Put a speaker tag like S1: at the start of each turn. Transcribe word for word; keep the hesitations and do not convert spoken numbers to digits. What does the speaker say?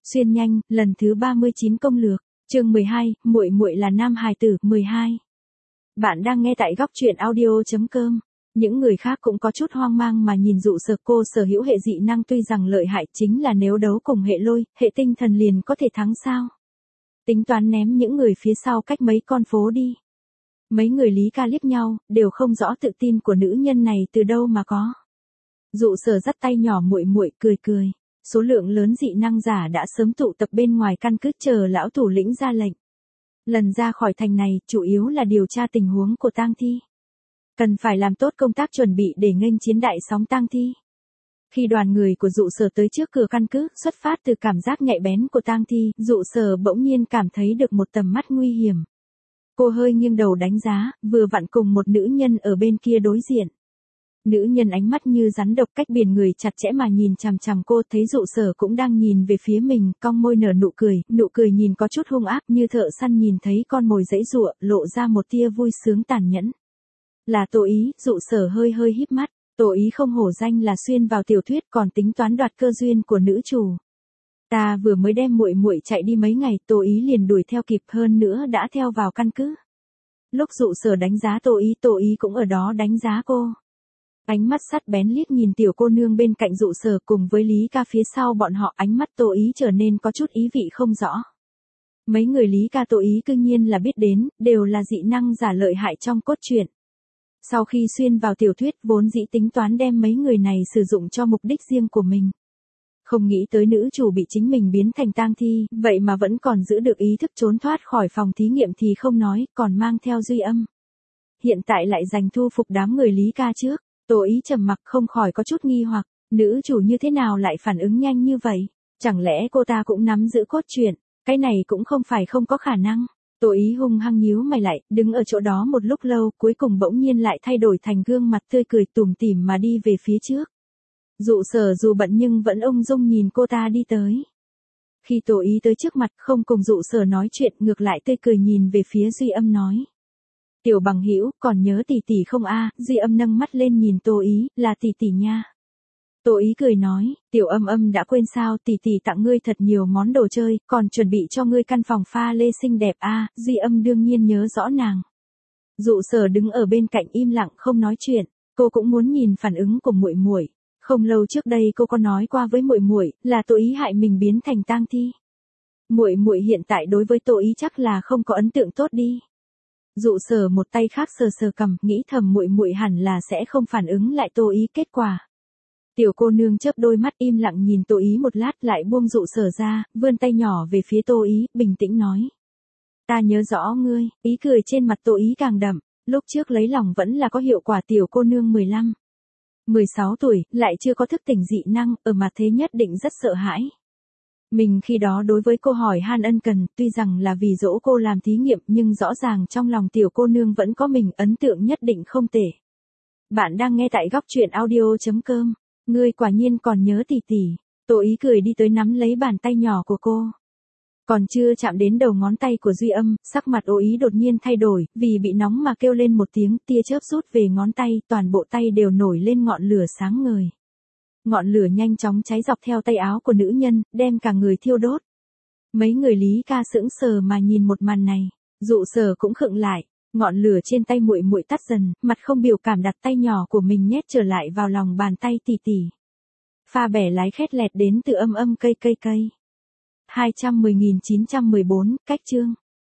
S1: Xuyên nhanh, lần thứ ba mươi chín công lược, chương mười hai, muội muội là nam hài tử, mười hai. Bạn đang nghe tại góc truyện audio chấm com. Những người khác cũng có chút hoang mang mà nhìn Dụ Sở. Cô sở hữu hệ dị năng tuy rằng lợi hại, chính là nếu đấu cùng hệ lôi, hệ tinh thần liền có thể thắng sao? Tính toán ném những người phía sau cách mấy con phố đi. Mấy người Lý Ca liếc nhau, đều không rõ tự tin của nữ nhân này từ đâu mà có. Dụ Sở dắt tay nhỏ muội muội cười cười. Số lượng lớn dị năng giả đã sớm tụ tập bên ngoài căn cứ chờ lão thủ lĩnh ra lệnh. Lần ra khỏi thành này, chủ yếu là điều tra tình huống của tang thi. Cần phải làm tốt công tác chuẩn bị để nghênh chiến đại sóng tang thi. Khi đoàn người của Dụ Sở tới trước cửa căn cứ, xuất phát từ cảm giác nhạy bén của tang thi, Dụ Sở bỗng nhiên cảm thấy được một tầm mắt nguy hiểm. Cô hơi nghiêng đầu đánh giá, vừa vặn cùng một nữ nhân ở bên kia đối diện. Nữ nhân ánh mắt như rắn độc, cách biển người chặt chẽ mà nhìn chằm chằm cô, thấy Dụ Sở cũng đang nhìn về phía mình, cong môi nở nụ cười, nụ cười nhìn có chút hung ác như thợ săn nhìn thấy con mồi giãy giụa, lộ ra một tia vui sướng tàn nhẫn. Là Tô Ý. Dụ Sở hơi hơi híp mắt. Tô Ý không hổ danh là xuyên vào tiểu thuyết, còn tính toán đoạt cơ duyên của nữ chủ. Ta vừa mới đem muội muội chạy đi mấy ngày, Tô Ý liền đuổi theo kịp, hơn nữa đã theo vào căn cứ. Lúc Dụ Sở đánh giá Tô Ý, Tô Ý cũng ở đó đánh giá cô. Ánh mắt sắc bén liếc nhìn tiểu cô nương bên cạnh Dụ Sở cùng với Lý Ca phía sau bọn họ, ánh mắt Tô Ý trở nên có chút ý vị không rõ. Mấy người Lý Ca Tô Ý cương nhiên là biết đến, đều là dị năng giả lợi hại trong cốt truyện. Sau khi xuyên vào tiểu thuyết, vốn dĩ tính toán đem mấy người này sử dụng cho mục đích riêng của mình. Không nghĩ tới nữ chủ bị chính mình biến thành tang thi, vậy mà vẫn còn giữ được ý thức trốn thoát khỏi phòng thí nghiệm thì không nói, còn mang theo duy âm. Hiện tại lại giành thu phục đám người Lý Ca trước. Tô Ý trầm mặc, không khỏi có chút nghi hoặc, nữ chủ như thế nào lại phản ứng nhanh như vậy? Chẳng lẽ cô ta cũng nắm giữ cốt truyện? Cái này cũng không phải không có khả năng. Tô Ý hung hăng nhíu mày lại, đứng ở chỗ đó một lúc lâu, cuối cùng bỗng nhiên lại thay đổi thành gương mặt tươi cười tủm tỉm mà đi về phía trước. Dụ Sở dù bận nhưng vẫn ung dung nhìn cô ta đi tới. Khi Tô Ý tới trước mặt, không cùng Dụ Sở nói chuyện, ngược lại tươi cười nhìn về phía Duy Âm nói. Tiểu bằng hữu, còn nhớ tỷ tỷ không a? Duy Âm nâng mắt lên nhìn Tô Ý, là tỷ tỷ nha. Tô Ý cười nói, Tiểu Âm Âm đã quên sao, tỷ tỷ tặng ngươi thật nhiều món đồ chơi, còn chuẩn bị cho ngươi căn phòng pha lê xinh đẹp a. Duy Âm đương nhiên nhớ rõ nàng. Dụ Sở đứng ở bên cạnh im lặng không nói chuyện, cô cũng muốn nhìn phản ứng của muội muội. Không lâu trước đây cô có nói qua với muội muội là Tô Ý hại mình biến thành tang thi. Muội muội hiện tại đối với Tô Ý chắc là không có ấn tượng tốt đi. Dụ Sở một tay khác sờ sờ cằm, nghĩ thầm muội muội hẳn là sẽ không phản ứng lại Tô Ý kết quả. Tiểu cô nương chớp đôi mắt im lặng nhìn Tô Ý một lát, lại buông Dụ Sở ra, vươn tay nhỏ về phía Tô Ý, bình tĩnh nói. Ta nhớ rõ ngươi. Ý cười trên mặt Tô Ý càng đậm, lúc trước lấy lòng vẫn là có hiệu quả. Tiểu cô nương mười lăm, mười sáu tuổi, lại chưa có thức tỉnh dị năng, ở mặt thế nhất định rất sợ hãi. Mình khi đó đối với cô hỏi han ân cần, tuy rằng là vì dỗ cô làm thí nghiệm, nhưng rõ ràng trong lòng tiểu cô nương vẫn có mình, ấn tượng nhất định không tệ. Bạn đang nghe tại góc truyện audio chấm com. Ngươi quả nhiên còn nhớ tỷ tỷ. Tô Ý cười đi tới nắm lấy bàn tay nhỏ của cô. Còn chưa chạm đến đầu ngón tay của Duy Âm, sắc mặt Tô Ý đột nhiên thay đổi, vì bị nóng mà kêu lên một tiếng, tia chớp rút về ngón tay, toàn bộ tay đều nổi lên ngọn lửa sáng ngời. Ngọn lửa nhanh chóng cháy dọc theo tay áo của nữ nhân, đem cả người thiêu đốt. Mấy người Lý Ca sững sờ mà nhìn một màn này, Dụ Sở cũng khựng lại, ngọn lửa trên tay muội muội tắt dần, mặt không biểu cảm đặt tay nhỏ của mình nhét trở lại vào lòng bàn tay tỷ tỷ. Pha bẻ lái khét lẹt đến từ Âm Âm cây cây cây. hai trăm mười nghìn chín trăm mười bốn, cách chương.